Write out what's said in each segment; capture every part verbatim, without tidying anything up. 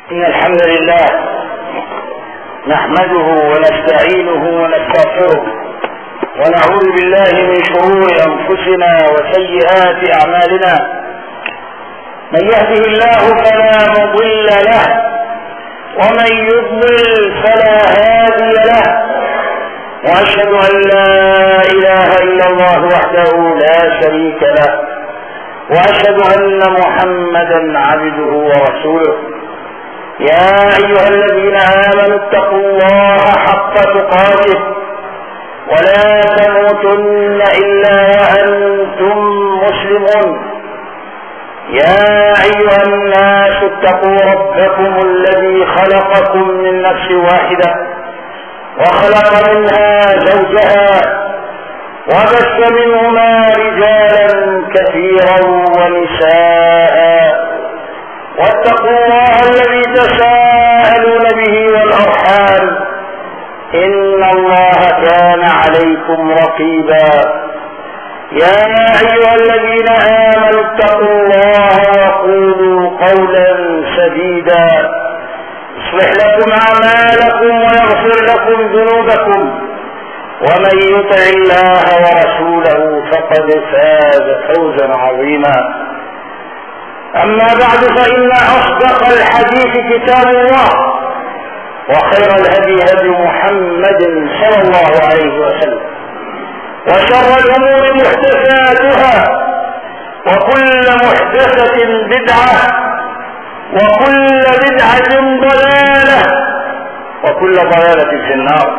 إن الحمد لله نحمده ونستعينه ونستغفره ونعوذ بالله من شرور أنفسنا وسيئات أعمالنا. من يهده الله فلا مضل له ومن يضلل فلا هادي له، وأشهد أن لا إله إلا الله وحده لا شريك له، وأشهد أن محمدا عبده ورسوله. يا أيها الذين آمنوا اتقوا الله حق تقاته ولا تموتن إلا وأنتم مسلمون. يا أيها الناس اتقوا ربكم الذي خلقكم من نفس واحدة وخلق منها زوجها وبث منهما رجالا كثيرا ونساء، واتقوا الله الذي تساءلون به والأرحام إن الله كان عليكم رقيبا. يا أيها الذين آمنوا اتقوا الله وقولوا قولا سديدا يصلح لكم أعمالكم ويغفر لكم ذنوبكم، ومن يطع الله ورسوله فقد فاز فوزا عظيما. أما بعد، فإن أصدق الحديث كتاب الله، وخير الهدي هدي محمد صلى الله عليه وسلم، وشر الأمور محدثاتها، وكل محدثة بدعة، وكل بدعة ضلالة، وكل ضلالة في النار.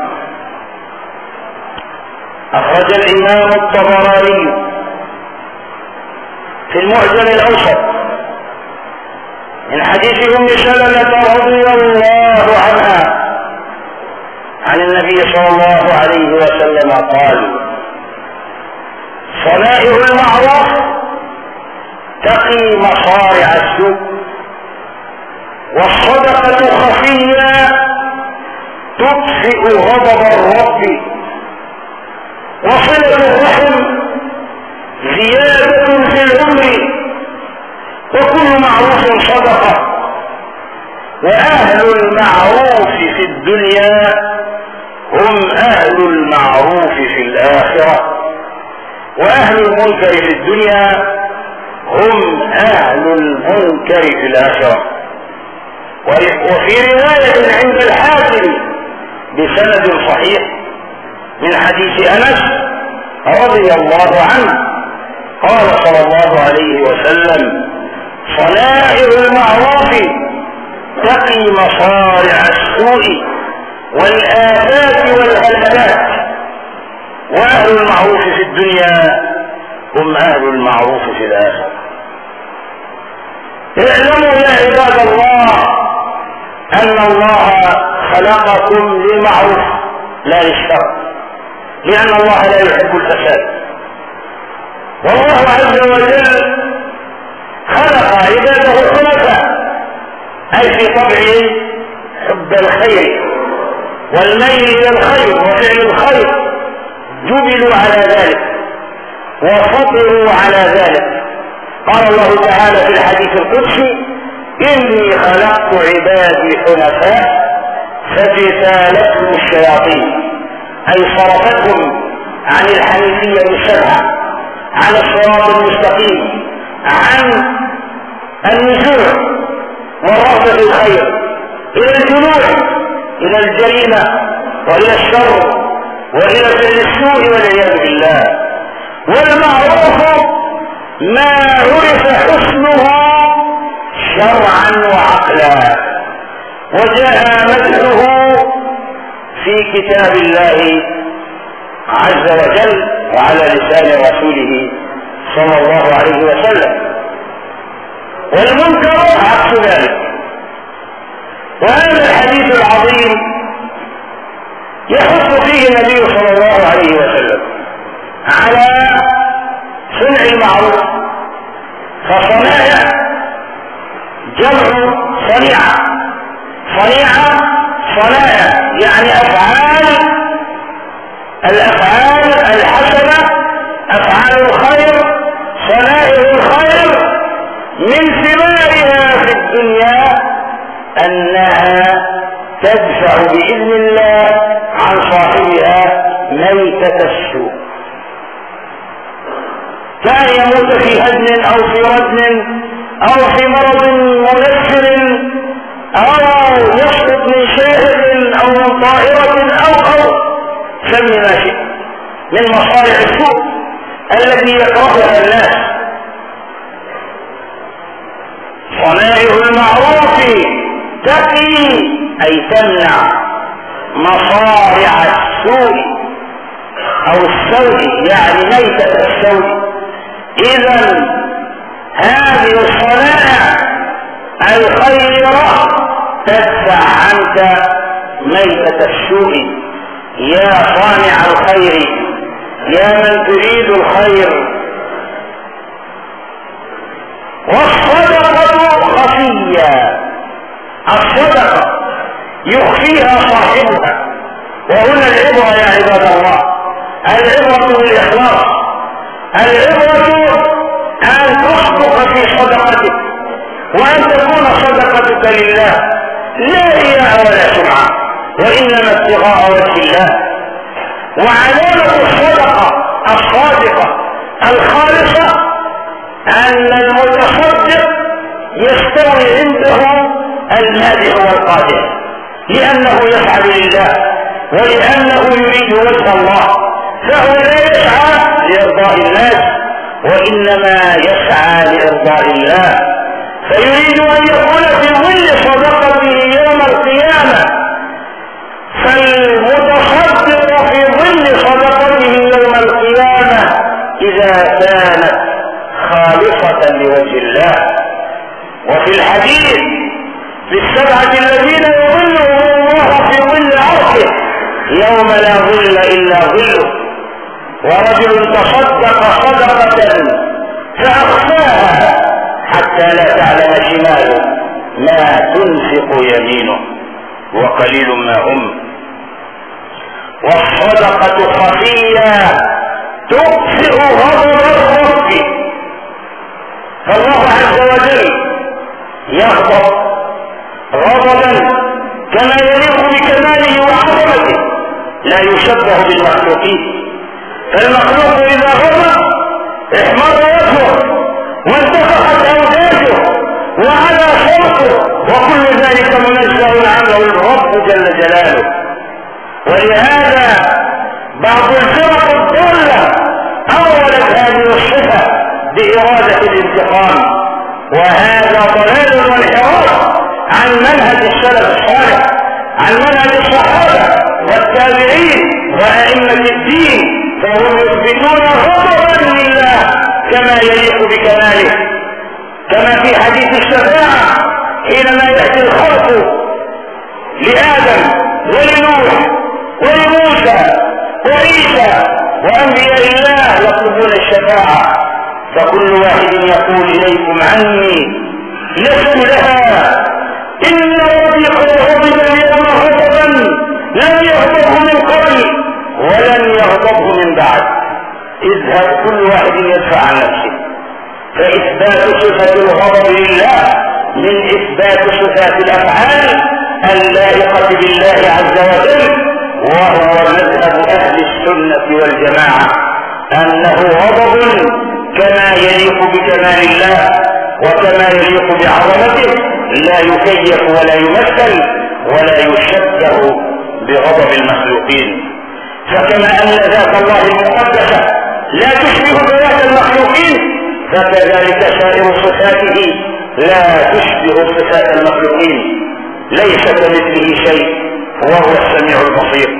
أخرج الإمام الطبراني في المعجم الأوسط من حديث أم سلمة رضي الله عنها عن النبي صلى الله عليه وسلم قال: صنائع المعروف تقي مصارع السوء، والصدقة خفية تطفئ غضب الرب، وصلة الرحم زيادة في العمر، وكل معروف صدقة. وأهل المعروف في الدنيا هم أهل المعروف في الآخرة، وأهل المنكر في الدنيا هم أهل المنكر في الآخرة. وفي رواية عند الحاكم بسند صحيح من حديث أنس رضي الله عنه قال صلى الله عليه وسلم: صنائع المعروف تقي مصارع السوء والآفات والهلكات، وأهل المعروف في الدنيا هم أهل المعروف في الآخرة. اعلموا يا عباد الله أن الله خلقكم للمعروف لا للشر، لأن الله لا يحب الفساد. والله عز وجل خلق عباده حنفاء، أي في طبعه حب الخير والميل إلى الخير وفعل الخير، جبلوا على ذلك وفطروا على ذلك. قال الله تعالى في الحديث القدسي: إني خلقت عبادي حنفاء فاجتالتهم الشياطين، أي صرفتهم عن الحنيفية الشرعة، عن الصراط المستقيم، عن النزوع والرغبة في الخير إلى الجنوع، إلى الجريمة وإلى الشر وإلى فعل السوء والعياذ بالله. والمعروف ما عرف حسنه شرعا وعقلا، وجاء مدحه في كتاب الله عز وجل وعلى لسان رسوله صلى الله عليه وسلم. والمنكر عكس ذلك. وهذا الحديث العظيم يحث فيه النبي صلى الله عليه وسلم على صنع المعروف. فصنائع جمع صنيعة، صنيعة صنائع يعني أفعال، الأفعال الحسنة، أفعال الخير، صنائع الخير من ثمارها في الدنيا أن تدفع بإذن الله عن صاحبها ميتة السوء، كان يموت في هدم أو في ردم أو في مرض منفر أو يسقط من شاهد أو من طائرة أو أو سمي ما شئت من مصارع السوء التي يكرهها الناس. صنائع المعروف تقي أي تمنع مصارع السوء أو السوء، يعني ميتة السوء. إذا هذه الصنائع الخيرة تدفع عنك ميتة السوء. يا صانع الخير، يا من تريد الخير. والصدقة خفية، الصدقة يخفيها صاحبها. وهنا العبرة يا عباد الله، العبرة بالإخلاص، العبرة أن تصدق في صدقتك وأن تكون صدقتك لله لا رياء ولا سمعة، وإنما ابتغاء وجه الله. وعلامة الصدقة الصادقة الخالصة أن المتصدق يستوي عنده المادح والقادح، لأنه يسعى لله ولأنه يريد وجه الله، فهو لا يسعى لإرضاء الناس وإنما يسعى لإرضاء الله، فيريد أن يكون في ظل صدقته يوم القيامة. فالمتصدق في ظل صدقته يوم القيامة إذا كانت خالصة لوجه الله. وفي الحديث للسبعة الذين يظلهم الله في ظل عرشه يوم لا ظل إلا ظله، ورجل تصدق صدقة فأخفاها حتى لا تعلم شماله ما تنفق يمينه وقليل ما هم. والصدقة خفية تطفئ غضب الرب، فالله عز وجل يغضب غضبا كما يليق بكماله وعظمته لا يشبه بالمخلوقين. فالمخلوق إذا غضب احمر وجهه وانتفخت أوداجه وعلى صوته، وكل ذلك منزه عنه الرب جل جلاله. ولهذا بعض الفرق الضالة أولت هذه الصفة بإرادة الانتقام، وهذا ضلال وانحراف عن منهج السلف الصالح، عن منهج الصحابة والتابعين وأئمة الدين، فهم يثبتون غضبا لله كما يليق بكماله، كما في حديث الشفاعة حينما يأتي الخلق لآدم ولنوح ولموسى وعيسى وأنبياء الله يطلبون الشفاعة، فكل واحد يقول إليكم عني لست لها، إن ربي قد غضب اليوم غضبا لم يغضبه من قبل ولن يغضبه من بعد. اذهب كل واحد يدفع عن نفسه. فإثبات صفة الغضب لله من إثبات صفات الأفعال اللائقة بالله عز وجل، وهو مذهب أهل السنة والجماعة أنه غضب كما يليق بكمال الله وكما يليق بعظمته، لا يكيف ولا يمثل ولا يشبه بغضب المخلوقين. فكما أن ذات الله المقدسة لا تشبه ذات المخلوقين، فكذلك سائر صفاته لا تشبه صفات المخلوقين، ليس كمثله شيء وهو السميع البصير.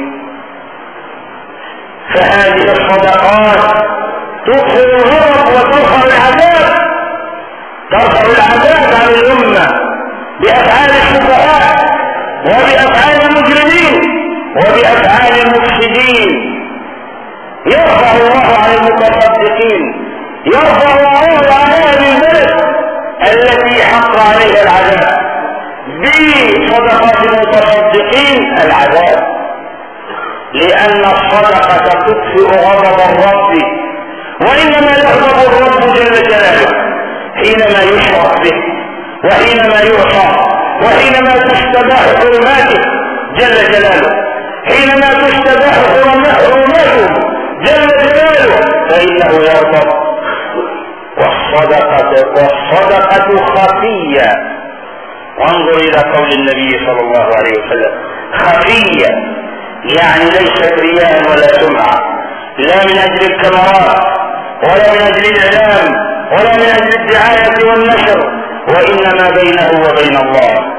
فهذه الصدقات تطفئ الغضب وترفع العذاب، ترفع العذاب عن الأمة بأفعال السفهاء وبأفعال المجرمين وبأفعال المفسدين. يرفع الله عن المتصدقين، يرفع الله عن أهل البلد التي حق عليها العذاب بصدقات المتصدقين العذاب، لأن الصدقة تطفئ غضب الرب، وإنما يغضب الرب جل جلاله حينما يشرك به وحينما يعصى وحينما تستباح حرماته جل جلاله، حينما تستباح حرمته جل جلاله فإنه يغضب. والصدقة والصدقة خفية، وانظر إلى قول النبي صلى الله عليه وسلم خفية، يعني ليست رياء ولا سمعة، لا من أجل الكاميرات ولا من أجل الإعلام ولا من أجل الدعاية والنشر، وإنما بينه وبين الله.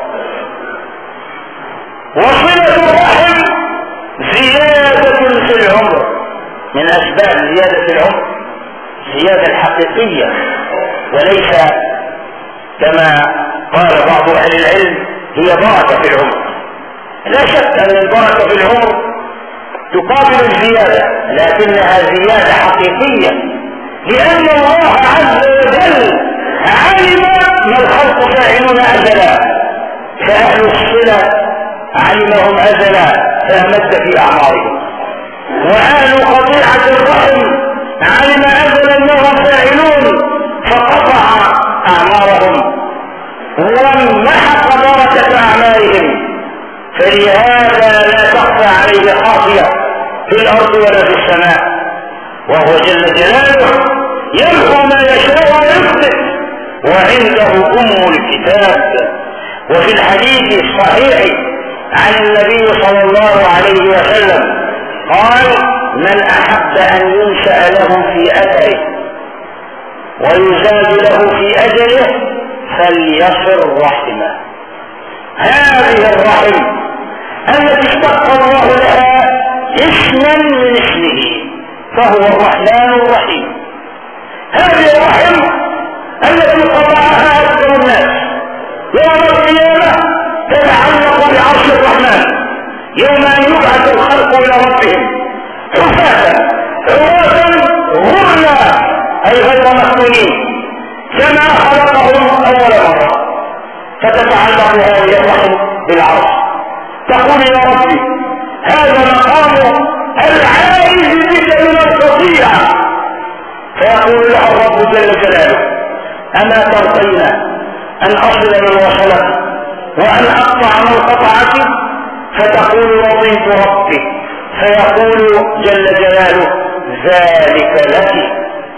وصلة الرحم زيادة في العمر، من أسباب زيادة العمر زيادة الحقيقية، وليس كما قال بعض أهل العلم هي بركة في العمر. لا شك أن البركة في العمر تقابل الزيادة، لكنها زيادة حقيقية، لأن الله عز وجل علم ما الخلق فاعلون أزلا، فأهل الصلة علمهم أزلا فأمد في أعمارهم، وأهل قطيعة الرحم علم أزلا أنهم فاعلون فقطع أعمارهم ومحق بركة أعمالهم. فلهذا لا تخفى عليه خافية في الأرض ولا في السماء، وهو جل جلاله يمحو ما يشاء ويثبت، وعنده أم الكتاب. وفي الحديث الصحيح عن النبي صلى الله عليه وسلم قال: من أحب أن ينشأ له في أثره ويزاد له في أجله فليصل رحمه. هذه الرحم التي اشتق الله لها اسما من اسمه، فهو الرحمن الرحيم. هذه الرحم التي قطعها أكثر الناس يوم القيامة تتعلق بعرش الرحمن، يوم أن يبعث الخلق إلى ربهم حفاة عراة غرلا، أي غير مفتونين، كما خلقهم أول مرة. فتتعلق هذه الرحم بالعرش، تقول: يا ربي هذا مقام العائز بك من القطيعة. فيقول له الرب جل جلاله: أما ترضين أن أصل من وصلك وأن أقطع من قطعتي؟ فتقول: رضيت ربي. فيقول جل جلاله: ذلك لك.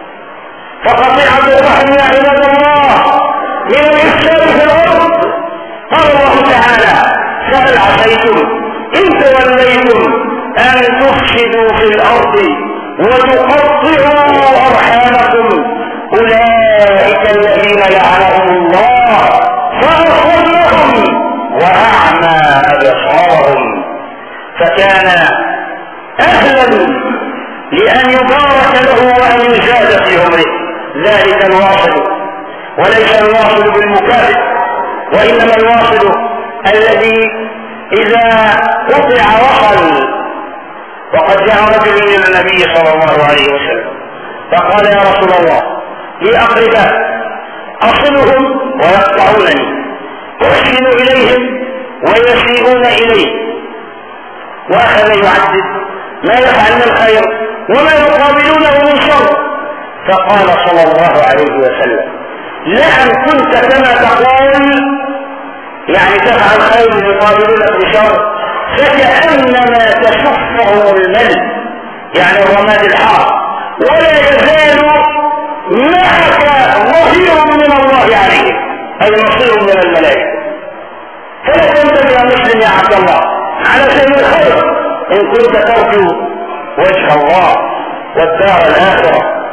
فقطيعة الرحم يا عباد الله من الإفساد في الأرض. قال الله تعالى: فهل عصيتم إن توليتم أن تفسدوا في الأرض وتقطعوا أرحامكم؟ أولئك الذين لعنهم الله فأصمهم وأعمى أبصارهم. فكان أهلا لأن يبارك له وأن يزاد في عمره. ذلك الواصل، وليس الواصل بالمكافئ، وإنما الواصل الذي إذا قطع وصل. وقد جاء رجل إلى النبي صلى الله عليه وسلم فقال: يا رسول الله، لي أقرباء أصلهم ويقطعونني، أحسن إليهم ويسيئون إلي. وأخذ يعدد ما يفعل من خير وما يقابلونه من شر. فقال صلى الله عليه وسلم: لأن كنت كما تقول، يعني تفعل خير يقابلونك بشر، فكأنما تشفهم الملك، يعني الرماد الحار، ولا يزال معك ظهير من الله عليه، أي نصير من الملائكة. فلا تنتبه يا مسلم يا عبد الله على سبيل الخير إن كنت ترجو وجه الله والدار الآخرة.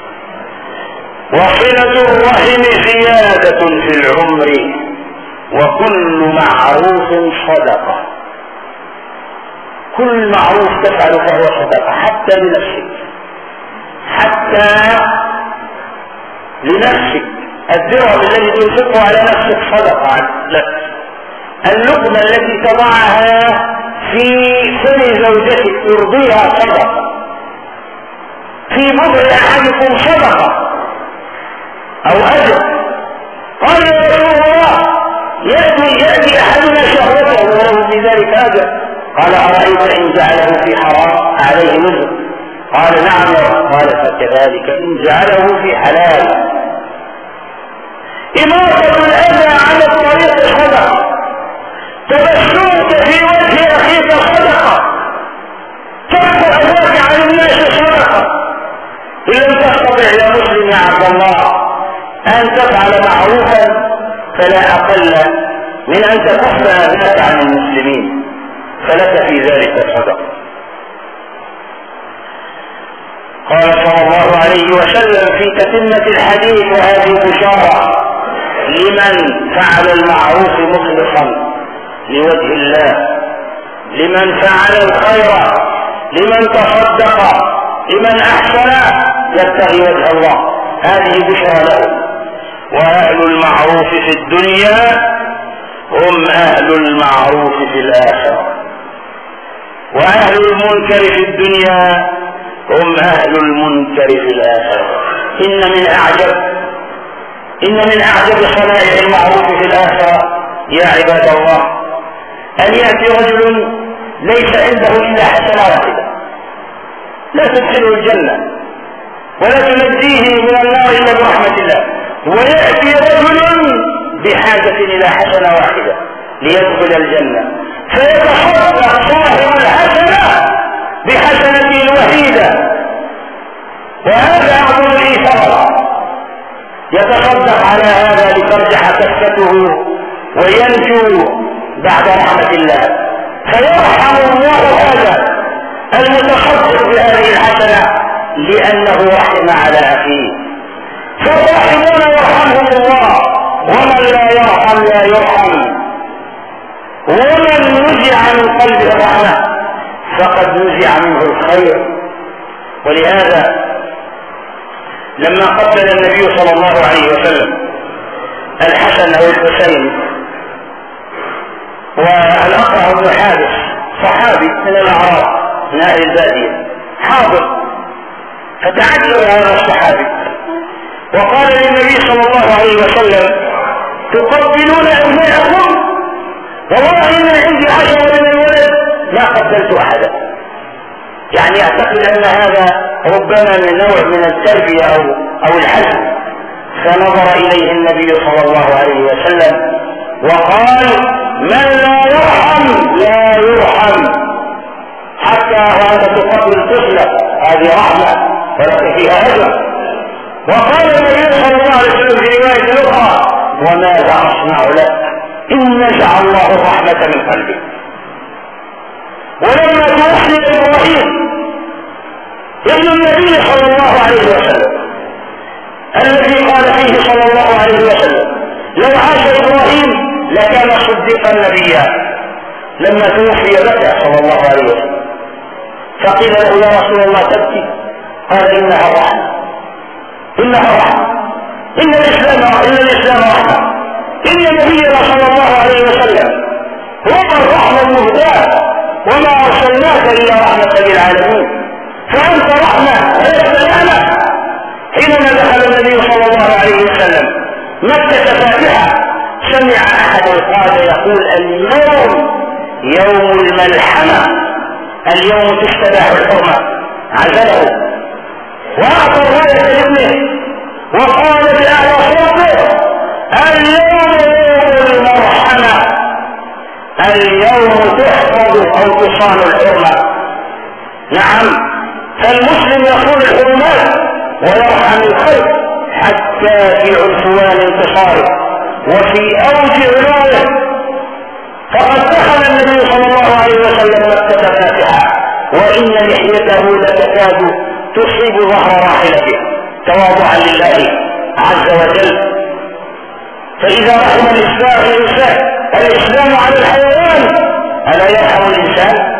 وصلة الرحم زيادة في العمر، وكل معروف صدقة. كل معروف تفعل فهو صدقة، حتى لنفسك، حتى لنفسك. الدرهم الذي تنفقه على نفسك صدقة لك. اللقمة التي تضعها في فم زوجتك ترضيها صدقة. في بضع أحدكم صدقة أو أجر. قال يا رسول الله: يأتي, يأتي أحدنا شهوته وله في ذلك أجر. قال: أرأيت إن جعله في حرام عليه وزر؟ قال: نعم يا رب. قال: فكذلك إن جعله في حلال. إماطة الأذى على الطريق صدقة. تبسمك في وجه كف أذاك عن المسلمين فلك في ذلك صدقة. قال صلى الله عليه وسلم في تتمة الحديث وهذه بشارة لمن فعل المعروف مخلصا لوجه الله، لمن فعل الخير، لمن تصدق، لمن أحسن يبتغي وجه الله، هذه بشرى له. وأهل المعروف في الدنيا هم أهل المعروف في الآخرة، وأهل المنكر في الدنيا هم أهل المنكر في الآخرة. إن من أعجب إن من أعجب صنائع المعروف في الآخرة يا عباد الله أن يأتي رجل ليس عنده إلا حسنة واحدة لا تدخله الجنة ولا تنجيه من النار إلا برحمة الله، ويأتي رجل بحاجة إلى حسنة واحدة ليدخل الجنة، فيتصدق صاحب الحسنة بحسنته الوحيدة، وهذا أعظم الإيثار. يتصدق على هذا لترجح كفته وينجو بعد رحمة الله، فيرحم الله هذا المتصدق بهذه الحسنة لأنه رحم على أخيه. فالراحمون يرحمهم الله، ومن لا يرحم لا يرحم، ومن نزع من قلبه الرحمة فقد نزع منه الخير. ولهذا لما قتل النبي صلى الله عليه وسلم الحسن والحسين والأقرع بن حابس صحابي من الأعراب من أهل البادية حاضر، فتعجب هذا الصحابي وقال للنبي صلى الله عليه وسلم تقبلون أبناءكم؟ والله إن عندي عشرة من الولد ما قبلت أحدا. يعني يعتقد أن هذا ربما من نوع من التربية أو, أو الحزم. فنظر إليه النبي صلى الله عليه وسلم وقال من لا يرحم لا يرحم. حتى وأنت تقبل طفلة هذه رحمة ولكن فيها أجر. وقال النبي صلى الله عليه وسلم في رواية أخرى وماذا أصنع لك إن نزع الله الرحمة من قلبك. ولما توفي إبراهيم ابن النبي صلى الله عليه وسلم الذي قال فيه صلى الله عليه وسلم لو عاش إبراهيم لكان صديقا نبيا، لما توفي بكى صلى الله عليه وسلم فقيل له يا رسول الله تبكي؟ قال إنها رحمة، إنها رحمة، إن الإسلام إن الإسلام رحمة، إن نبينا صلى الله عليه وسلم هو الرحمة المهداة وما أرسلناك إلا رحمة للعالمين، فأنت رحمة ولست نعمة. حينما دخل النبي صلى الله عليه وسلم مكة فاتحة سمع أحد قال يقول اليوم يوم الملحمة، اليوم تستباح الحرمة، عزله وأعطى الراية لابنه وقال بأعلى صوته اليوم يوم المرحمة، اليوم تحفظ أو تصان الحرمة. نعم، فالمسلم يصون الحرمات ويرحم الخلق حتى في عنفوان انتصاره وفي أوج علوه. فقد دخل النبي صلى الله عليه وسلم مكة فاتحة وإن لحيته لتكاد تصيب ظهر راحلته تواضعا لله عز وجل. فإذا رحم الإسلام الإنسان الإسلام على الحيوان ألا يرحم الإنسان؟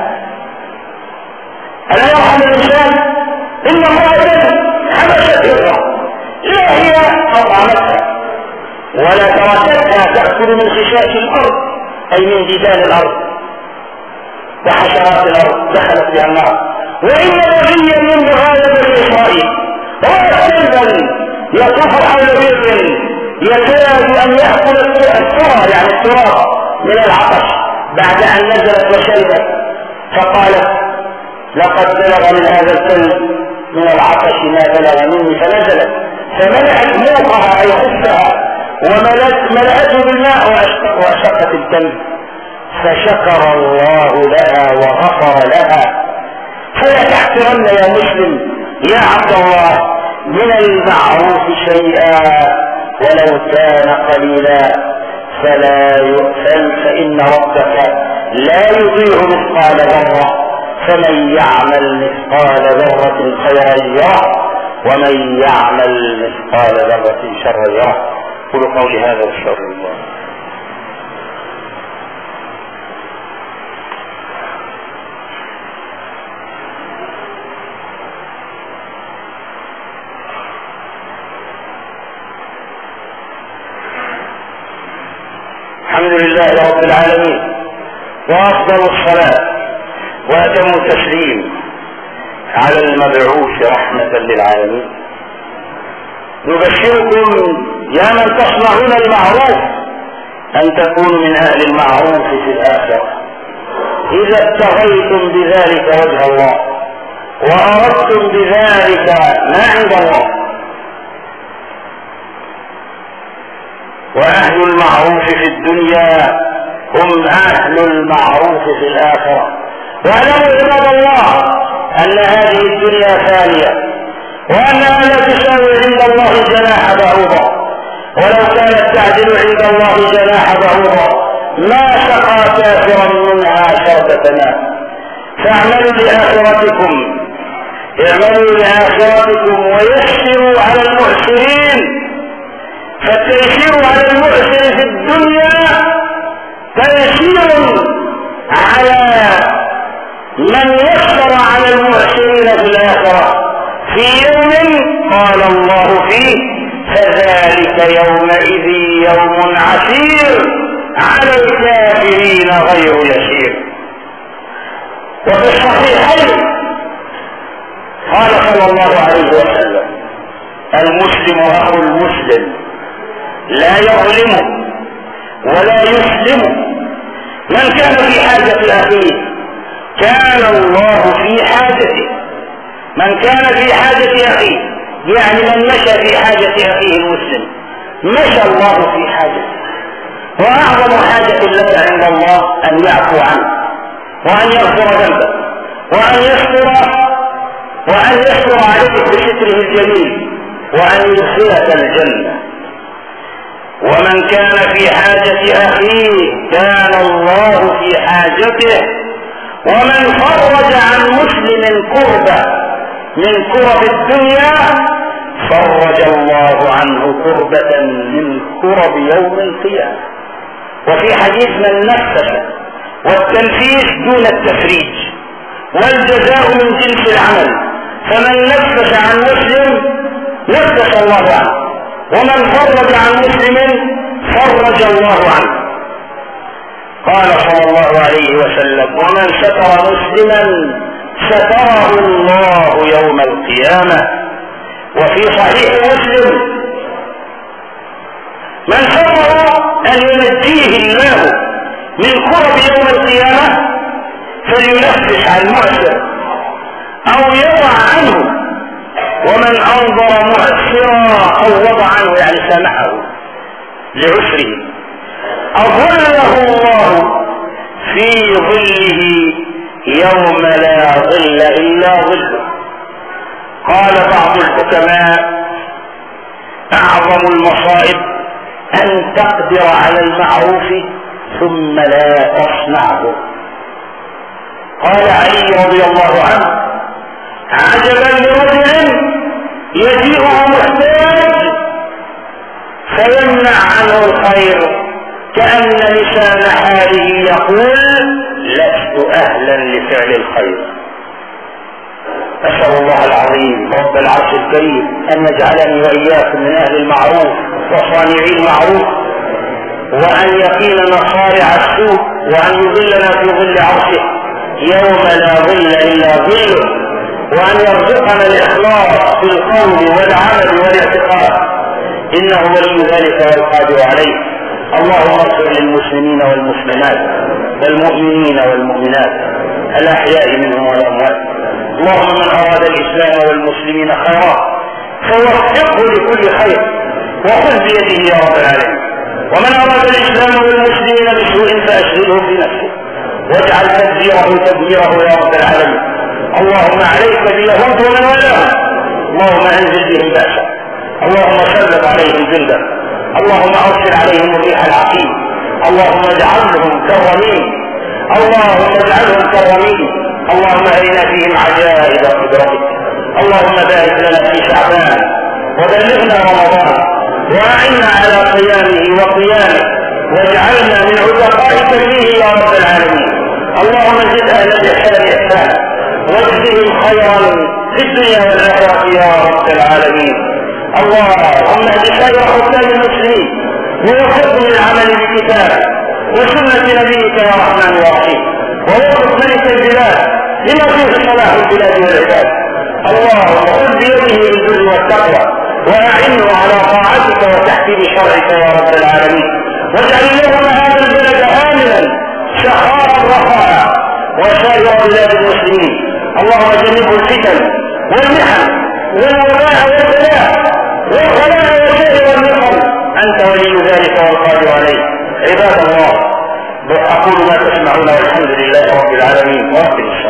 ألا يرحم الإنسان؟ إن امرأة حبست هرة لا هي أطعمتها ولا تركتها تأكل من خشاش الأرض أي من جدال الأرض وحشرات الأرض دخلت بها النار. وإن نبيا من بغاية بني إسرائيل رأى كلبا يطوف حول بئر يكاد أن يأكل الثرى يعني التراب من العطش بعد أن نزلت وشربت، فقالت لقد بلغ من هذا الكلب من العطش ما بلغ مني، فنزلت فملأت موقها أي خفها وملأته بالماء وأشقت الدم، فشكر الله لها وغفر لها. فلا تحقرن يا مسلم يا عبد الله من المعروف شيئا ولو كان قليلا، فلا يؤثل، فإن ربك لا يضيع مثقال ذرة، فمن يعمل مثقال ذرة خيرا يره ومن يعمل مثقال ذرة شرا يره. قولوا قولي هذا واستغفر الله. الحمد لله رب العالمين، وأفضل الصلاة وأتم التسليم على المبعوث رحمة للعالمين. نبشركم يا من تصنعون المعروف أن تكونوا من أهل المعروف في الآخرة إذا ابتغيتم بذلك وجه الله وأردتم بذلك ما عند الله. وأهل المعروف في الدنيا هم أهل المعروف في الآخرة. واعلموا عباد الله أن هذه الدنيا فانية، وأنها لا تساوي عند الله جناح بعوضة، ولو كانت تعدل عند الله جناح بعوضة ما سقى كافرا منها شربة ماء. فاعملوا لآخرتكم، اعملوا لآخرتكم ويسروا على المعسرين، فالتيسير على المعسر في الدنيا تيسير على من يسر على المعسرين في الآخرة في يوم قال الله فيه فذلك يومئذ يوم عسير على الكافرين غير يسير. وفي الصحيحين قال صلى الله عليه وسلم المسلم أخو المسلم لا يظلم ولا يسلم. من كان في حاجة أخيه كان الله في حاجته. من كان في حاجة أخيه يعني من مشى في حاجة أخيه المسلم مشى الله في حاجته. وأعظم حاجة لك عند الله أن يعفو عنه وأن يغفر ذنبك وأن يستر وأن يستر عليك بستره الجميل وأن يدخلك الجنة. ومن كان في حاجة أخيه كان الله في حاجته. ومن فرج عن مسلم كربة من كرب الدنيا فرج الله عنه كربة من كرب يوم القيامة. وفي حديث من نفس، والتنفيس دون التفريج، والجزاء من جنس العمل، فمن نفس عن مسلم نفس الله عنه، ومن فرج عن مسلم فرج الله عنه. قال صلى الله عليه وسلم ومن ستر مسلما ستره الله يوم القيامة. وفي صحيح مسلم من سره أن ينجيه الله من كرب يوم القيامة فلينفس عن المعسر أو يضع عنه، ومن أنظر مؤثرا أو وضع عنه يعني سامحه لعسره أظله الله في ظله يوم لا ظل إلا ظله. قال بعض الحكماء أعظم المصائب أن تقدر على المعروف ثم لا تصنعه. قال علي رضي الله عنه عجبا لرجل يجيئه محتاج فيمنع عنه الخير كأن لسان حاله يقول لست أهلا لفعل الخير. أسأل الله العظيم رب العرش الكريم أن يجعلني وإياكم من أهل المعروف وصانعي المعروف، وأن يقينا صارع السوء، وأن يظلنا في ظل عرشه يوم لا ظل إلا ظله، وأن يرزقنا الإخلاص في القول والعمل والاعتقاد إنه ولي ذلك والقادر عليه. اللهم اغفر للمسلمين والمسلمات والمؤمنين والمؤمنات الأحياء منهم والأموات. اللهم من أراد الإسلام والمسلمين خيرا فوفقه لكل خير وخذ بيده يا رب العالمين، ومن أراد الإسلام والمسلمين بسوء فأشغله في نفسه واجعل تدبيره تدبيره يا رب العالمين. اللهم عليك باليهود ومن والاهم، اللهم أنزل بهم بأسا، اللهم سلط عليهم جندا، اللهم أرسل عليهم الريح العقيم اللهم اجعلهم كرمين، اللهم اجعلهم كرمين، اللهم ارنا فيهم عجائب قدرتك، اللهم بارك لنا في شعبان وبلغنا رمضان واعنا على قيامه وقيامه واجعلنا من عتقائك فيه يا رب العالمين. اللهم زد اهل الاحسان احسانا واجزهم خيرا في الدنيا والاخره يا رب العالمين. اللهم اهد سائر حكام المسلمين ووفقهم للعمل بكتابك وسنه نبيك يا رحمن يا رحيم، ووفق ملك البلاد لما فيه صلاح البلاد والعباد. اللهم خذ بيده بالبر والتقوى واعنه على طاعتك وتحكيم شرعك يا رب العالمين، واجعل اللهم هذا البلد امنا سخاء رخاء وسائر بلاد المسلمين. اللهم جنبه الفتن والمحن والوباء والبلاء والخلاء وسائر النقم، انت ولي ذلك والقادر عليه. عباد الله، اقول ما تسمعون والحمد لله رب العالمين.